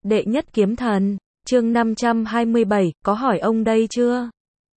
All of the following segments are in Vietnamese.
Đệ nhất kiếm thần, chương 527, có hỏi ông đây chưa?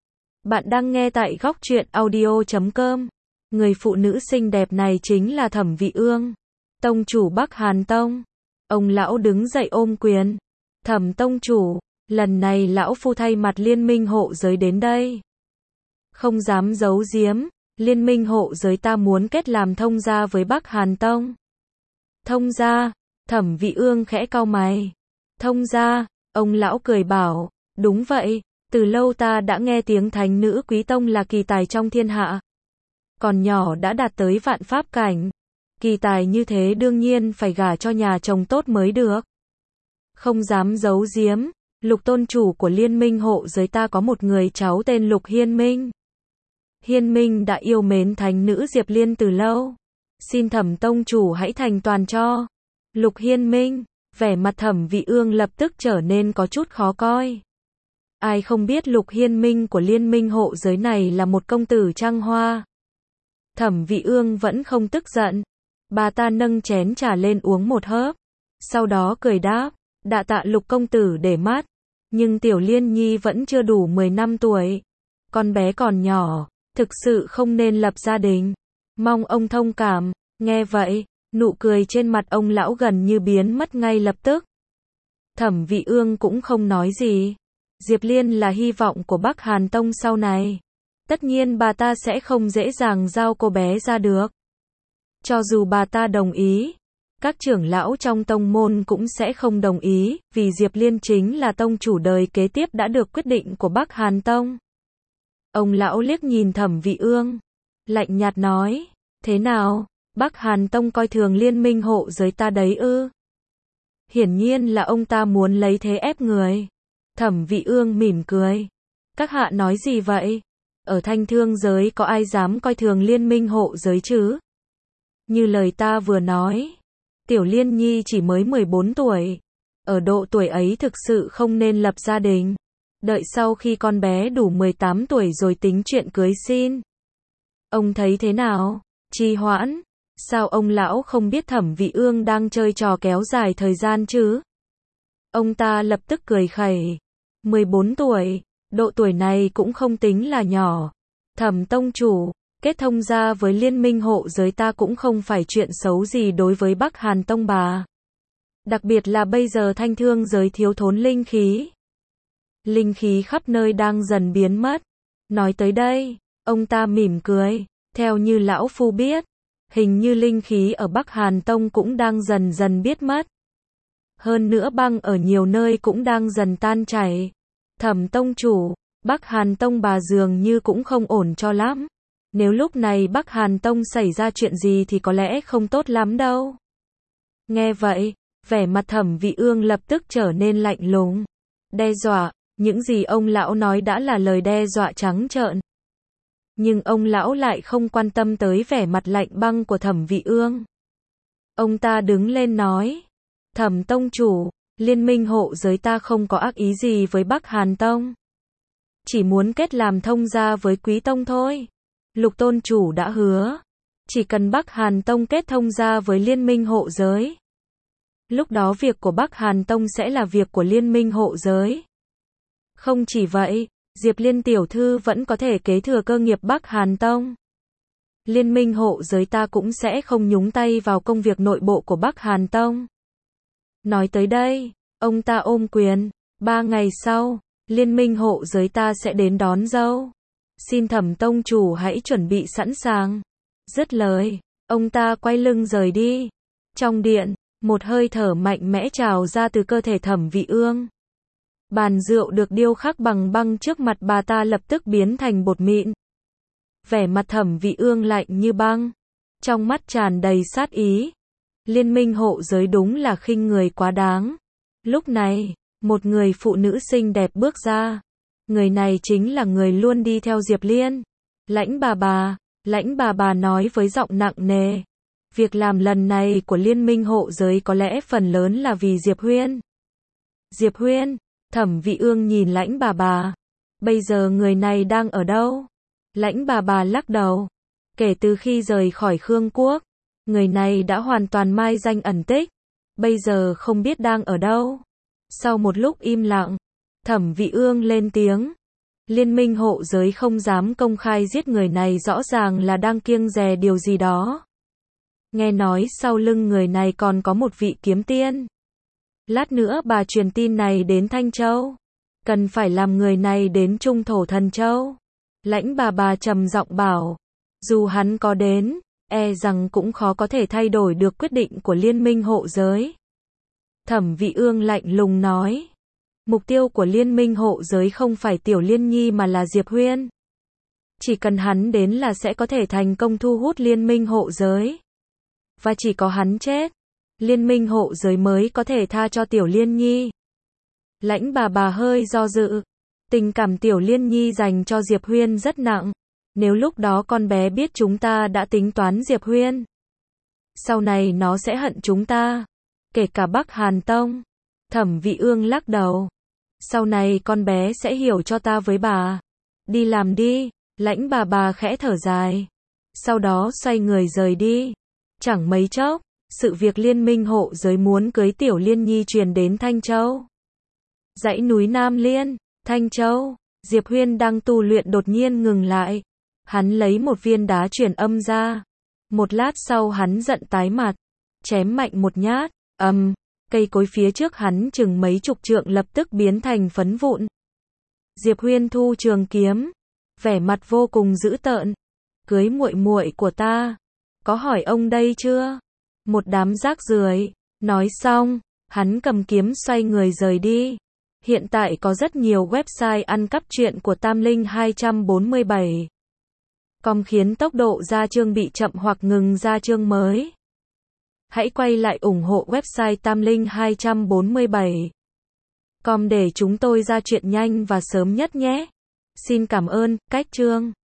Bạn đang nghe tại góc truyện audio.com. Người phụ nữ xinh đẹp này chính là Thẩm Vị Ương, tông chủ Bắc Hàn Tông. Ông lão đứng dậy ôm quyền. Thẩm tông chủ, lần này lão phu thay mặt liên minh hộ giới đến đây. Không dám giấu giếm, liên minh hộ giới ta muốn kết làm thông gia với Bắc Hàn Tông. Thông gia? Thẩm Vị Ương khẽ cau mày. Thông gia, ông lão cười bảo, đúng vậy, từ lâu ta đã nghe tiếng thánh nữ quý tông là kỳ tài trong thiên hạ. Còn nhỏ đã đạt tới vạn pháp cảnh. Kỳ tài như thế đương nhiên phải gả cho nhà chồng tốt mới được. Không dám giấu giếm, Lục tôn chủ của liên minh hộ giới ta có một người cháu tên Lục Hiên Minh. Hiên Minh đã yêu mến thánh nữ Diệp Liên từ lâu. Xin Thẩm tông chủ hãy thành toàn cho. Lục Hiên Minh, vẻ mặt Thẩm Vị Ương lập tức trở nên có chút khó coi. Ai không biết Lục Hiên Minh của liên minh hộ giới này là một công tử trăng hoa. Thẩm Vị Ương vẫn không tức giận. Bà ta nâng chén trà lên uống một hớp. Sau đó cười đáp, đa tạ Lục công tử để mắt. Nhưng Tiểu Liên Nhi vẫn chưa đủ 10 năm tuổi. Con bé còn nhỏ, thực sự không nên lập gia đình. Mong ông thông cảm. Nghe vậy, nụ cười trên mặt ông lão gần như biến mất ngay lập tức. Thẩm Vị Ương cũng không nói gì. Diệp Liên là hy vọng của Bắc Hàn Tông sau này. Tất nhiên bà ta sẽ không dễ dàng giao cô bé ra được. Cho dù bà ta đồng ý, các trưởng lão trong tông môn cũng sẽ không đồng ý, vì Diệp Liên chính là tông chủ đời kế tiếp đã được quyết định của Bắc Hàn Tông. Ông lão liếc nhìn Thẩm Vị Ương, lạnh nhạt nói, thế nào, Bắc Hàn Tông coi thường liên minh hộ giới ta đấy ư? Hiển nhiên là ông ta muốn lấy thế ép người. Thẩm Vị Ương mỉm cười. Các hạ nói gì vậy? Ở thanh thương giới có ai dám coi thường liên minh hộ giới chứ? Như lời ta vừa nói, Tiểu Liên Nhi chỉ mới 14 tuổi. Ở độ tuổi ấy thực sự không nên lập gia đình. Đợi sau khi con bé đủ 18 tuổi rồi tính chuyện cưới xin. Ông thấy thế nào? Trì hoãn? Sao ông lão không biết Thẩm Vị Ương đang chơi trò kéo dài thời gian chứ? Ông ta lập tức cười khẩy. 14 tuổi, độ tuổi này cũng không tính là nhỏ. Thẩm tông chủ, kết thông gia với liên minh hộ giới ta cũng không phải chuyện xấu gì đối với Bắc Hàn Tông bà. Đặc biệt là bây giờ thanh thương giới thiếu thốn linh khí. Linh khí khắp nơi đang dần biến mất. Nói tới đây, ông ta mỉm cười. Theo như lão phu biết, hình như linh khí ở Bắc Hàn Tông cũng đang dần dần biết mất. Hơn nữa băng ở nhiều nơi cũng đang dần tan chảy. Thẩm tông chủ, Bắc Hàn Tông bà dường như cũng không ổn cho lắm. Nếu lúc này Bắc Hàn Tông xảy ra chuyện gì thì có lẽ không tốt lắm đâu. Nghe vậy, vẻ mặt Thẩm Vị Ương lập tức trở nên lạnh lùng. Đe dọa, những gì ông lão nói đã là lời đe dọa trắng trợn. Nhưng ông lão lại không quan tâm tới vẻ mặt lạnh băng của Thẩm Vị Ương. Ông ta đứng lên nói, Thẩm tông chủ, liên minh hộ giới ta không có ác ý gì với Bắc Hàn Tông. Chỉ muốn kết làm thông gia với Quý Tông thôi. Lục tôn chủ đã hứa, chỉ cần Bắc Hàn Tông kết thông gia với liên minh hộ giới. Lúc đó việc của Bắc Hàn Tông sẽ là việc của liên minh hộ giới. Không chỉ vậy, Diệp Liên tiểu thư vẫn có thể kế thừa cơ nghiệp Bắc Hàn Tông. Liên minh hộ giới ta cũng sẽ không nhúng tay vào công việc nội bộ của Bắc Hàn Tông. Nói tới đây, ông ta ôm quyền. 3 ngày sau, liên minh hộ giới ta sẽ đến đón dâu. Xin Thẩm tông chủ hãy chuẩn bị sẵn sàng. Dứt lời, ông ta quay lưng rời đi. Trong điện, một hơi thở mạnh mẽ trào ra từ cơ thể Thẩm Vị Ương. Bàn rượu được điêu khắc bằng băng trước mặt bà ta lập tức biến thành bột mịn. Vẻ mặt Thẩm Vị Ương lạnh như băng, trong mắt tràn đầy sát ý. Liên minh hộ giới đúng là khinh người quá đáng. Lúc này, một người phụ nữ xinh đẹp bước ra. Người này chính là người luôn đi theo Diệp Liên. Lãnh bà bà nói với giọng nặng nề. Việc làm lần này của liên minh hộ giới có lẽ phần lớn là vì Diệp Huyên. Diệp Huyên, Thẩm Vị Ương nhìn lãnh bà bà. Bây giờ người này đang ở đâu? Lãnh bà bà lắc đầu. Kể từ khi rời khỏi Khương Quốc, người này đã hoàn toàn mai danh ẩn tích. Bây giờ không biết đang ở đâu. Sau một lúc im lặng, Thẩm Vị Ương lên tiếng. Liên minh hộ giới không dám công khai giết người này rõ ràng là đang kiêng dè điều gì đó. Nghe nói sau lưng người này còn có một vị kiếm tiên. Lát nữa bà truyền tin này đến Thanh Châu. Cần phải làm người này đến Trung Thổ Thần Châu. Lãnh bà trầm giọng bảo. Dù hắn có đến, e rằng cũng khó có thể thay đổi được quyết định của liên minh hộ giới. Thẩm Vị Ương lạnh lùng nói. Mục tiêu của liên minh hộ giới không phải Tiểu Liên Nhi mà là Diệp Huyên. Chỉ cần hắn đến là sẽ có thể thành công thu hút liên minh hộ giới. Và chỉ có hắn chết, liên minh hộ giới mới có thể tha cho Tiểu Liên Nhi. Lãnh bà hơi do dự. Tình cảm Tiểu Liên Nhi dành cho Diệp Huyên rất nặng. Nếu lúc đó con bé biết chúng ta đã tính toán Diệp Huyên, sau này nó sẽ hận chúng ta. Kể cả Bắc Hàn Tông. Thẩm Vị Ương lắc đầu. Sau này con bé sẽ hiểu cho ta với bà. Đi làm đi. Lãnh bà khẽ thở dài. Sau đó xoay người rời đi. Chẳng mấy chốc, sự việc liên minh hộ giới muốn cưới Tiểu Liên Nhi truyền đến Thanh Châu. Dãy núi Nam Liên, Thanh Châu. Diệp Huyên đang tu luyện đột nhiên ngừng lại. Hắn lấy một viên đá truyền âm ra. Một lát sau hắn giận tái mặt. Chém mạnh một nhát. Cây cối phía trước hắn chừng mấy chục trượng lập tức biến thành phấn vụn. Diệp Huyên thu trường kiếm. Vẻ mặt vô cùng dữ tợn. Cưới muội muội của ta. Có hỏi ông đây chưa? Một đám rác rưởi. Nói xong, hắn cầm kiếm xoay người rời đi. Hiện tại có rất nhiều website ăn cắp truyện của Tam Linh 247. Khiến tốc độ ra chương bị chậm hoặc ngừng ra chương mới. Hãy quay lại ủng hộ website Tam Linh 247. Để chúng tôi ra chuyện nhanh và sớm nhất nhé. Xin cảm ơn. Cách chương